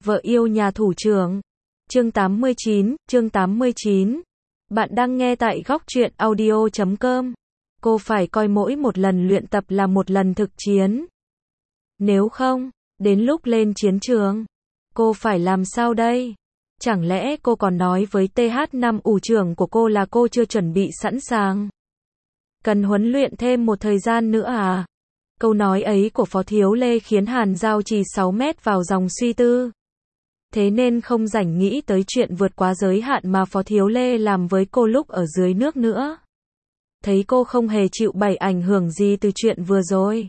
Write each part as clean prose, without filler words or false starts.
Vợ yêu nhà thủ trưởng. Chương 89. Bạn đang nghe tại góc truyện audio.com. Cô phải coi mỗi một lần luyện tập là một lần thực chiến. Nếu không, đến lúc lên chiến trường, cô phải làm sao đây? Chẳng lẽ cô còn nói với TH5 ủ trưởng của cô là cô chưa chuẩn bị sẵn sàng? Cần huấn luyện thêm một thời gian nữa à? Câu nói ấy của Phó Thiếu Lê khiến Hàn Giao trì 6 mét vào dòng suy tư. Thế nên không rảnh nghĩ tới chuyện vượt quá giới hạn mà Phó Thiếu Lê làm với cô lúc ở dưới nước nữa. Thấy cô không hề chịu bày ảnh hưởng gì từ chuyện vừa rồi.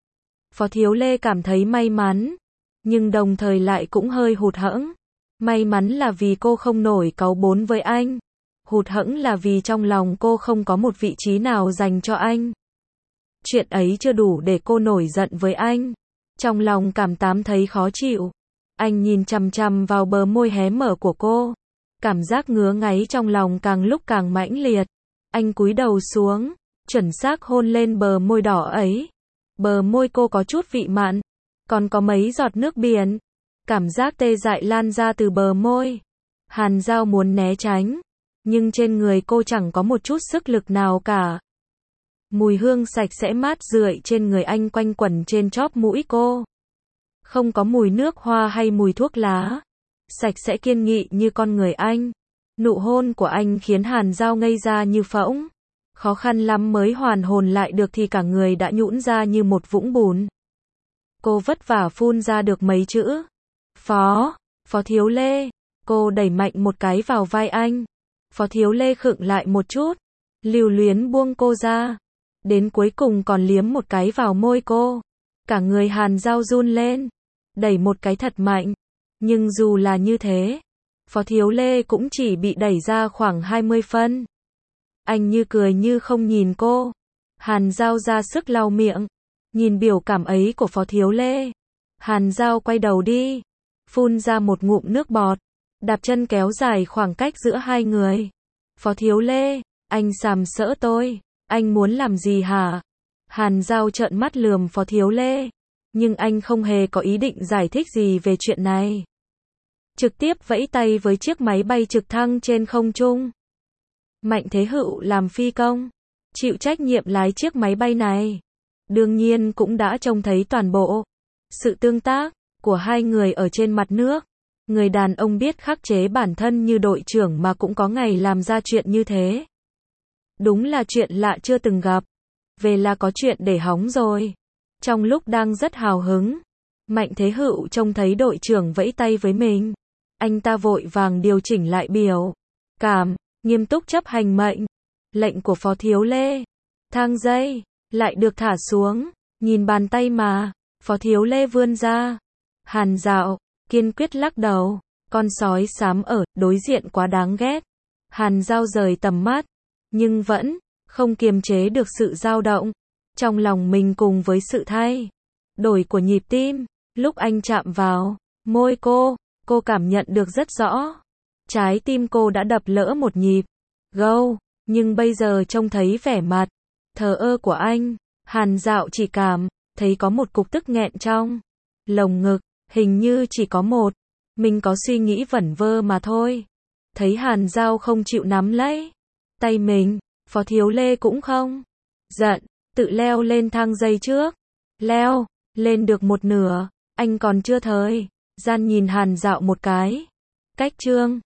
Phó Thiếu Lê cảm thấy may mắn, nhưng đồng thời lại cũng hơi hụt hẫng. May mắn là vì cô không nổi cáu bốn với anh. Hụt hẫng là vì trong lòng cô không có một vị trí nào dành cho anh. Chuyện ấy chưa đủ để cô nổi giận với anh. Trong lòng cảm thấy khó chịu. Anh nhìn chằm chằm vào bờ môi hé mở của cô. Cảm giác ngứa ngáy trong lòng càng lúc càng mãnh liệt. Anh cúi đầu xuống, chuẩn xác hôn lên bờ môi đỏ ấy. Bờ môi cô có chút vị mặn, còn có mấy giọt nước biển. Cảm giác tê dại lan ra từ bờ môi. Hàn Giao muốn né tránh, nhưng trên người cô chẳng có một chút sức lực nào cả. Mùi hương sạch sẽ mát rượi trên người anh quanh quẩn trên chóp mũi cô. Không có mùi nước hoa hay mùi thuốc lá. Sạch sẽ kiên nghị như con người anh. Nụ hôn của anh khiến Hàn Giao ngây ra như phỗng. Khó khăn lắm mới hoàn hồn lại được thì cả người đã nhũn ra như một vũng bùn. Cô vất vả phun ra được mấy chữ. Phó Thiếu Lê. Cô đẩy mạnh một cái vào vai anh. Phó Thiếu Lê khựng lại một chút. Lưu luyến buông cô ra. Đến cuối cùng còn liếm một cái vào môi cô. Cả người Hàn Giao run lên. Đẩy một cái thật mạnh. Nhưng dù là như thế, Phó Thiếu Lê cũng chỉ bị đẩy ra khoảng 20 phân. Anh như cười như không nhìn cô. Hàn Giao ra sức lau miệng. Nhìn biểu cảm ấy của Phó Thiếu Lê. Hàn Giao quay đầu đi. Phun ra một ngụm nước bọt. Đạp chân kéo dài khoảng cách giữa hai người. Phó Thiếu Lê, anh sàm sỡ tôi. Anh muốn làm gì hả? Hàn Giao trợn mắt lườm Phó Thiếu Lê. Nhưng anh không hề có ý định giải thích gì về chuyện này. Trực tiếp vẫy tay với chiếc máy bay trực thăng trên không trung. Mạnh Thế Hựu làm phi công, chịu trách nhiệm lái chiếc máy bay này. Đương nhiên cũng đã trông thấy toàn bộ sự tương tác của hai người ở trên mặt nước. Người đàn ông biết khắc chế bản thân như đội trưởng mà cũng có ngày làm ra chuyện như thế. Đúng là chuyện lạ chưa từng gặp. Về là có chuyện để hóng rồi. Trong lúc đang rất hào hứng, Mạnh Thế Hựu trông thấy đội trưởng vẫy tay với mình. Anh ta vội vàng điều chỉnh lại biểu cảm, nghiêm túc chấp hành mệnh lệnh của Phó Thiếu Lê. Thang dây lại được thả xuống, nhìn bàn tay mà Phó Thiếu Lê vươn ra. Hàn Dạo kiên quyết lắc đầu. Con sói xám ở đối diện quá đáng ghét. Hàn Giao rời tầm mắt, nhưng vẫn không kiềm chế được sự dao động trong lòng mình cùng với sự thay đổi của nhịp tim. Lúc anh chạm vào môi cô cảm nhận được rất rõ. Trái tim cô đã đập lỡ một nhịp. Gâu, nhưng bây giờ trông thấy vẻ mặt thờ ơ của anh, Hàn Dạo chỉ cảm thấy có một cục tức nghẹn trong lồng ngực, hình như chỉ có một. Mình có suy nghĩ vẩn vơ mà thôi. Thấy Hàn Giao không chịu nắm lấy tay mình, Phó Thiếu Lê cũng không giận, tự leo lên thang dây trước. Leo lên được một nửa, anh còn chưa thời gian nhìn Hàn Dạo một cái. Cách chương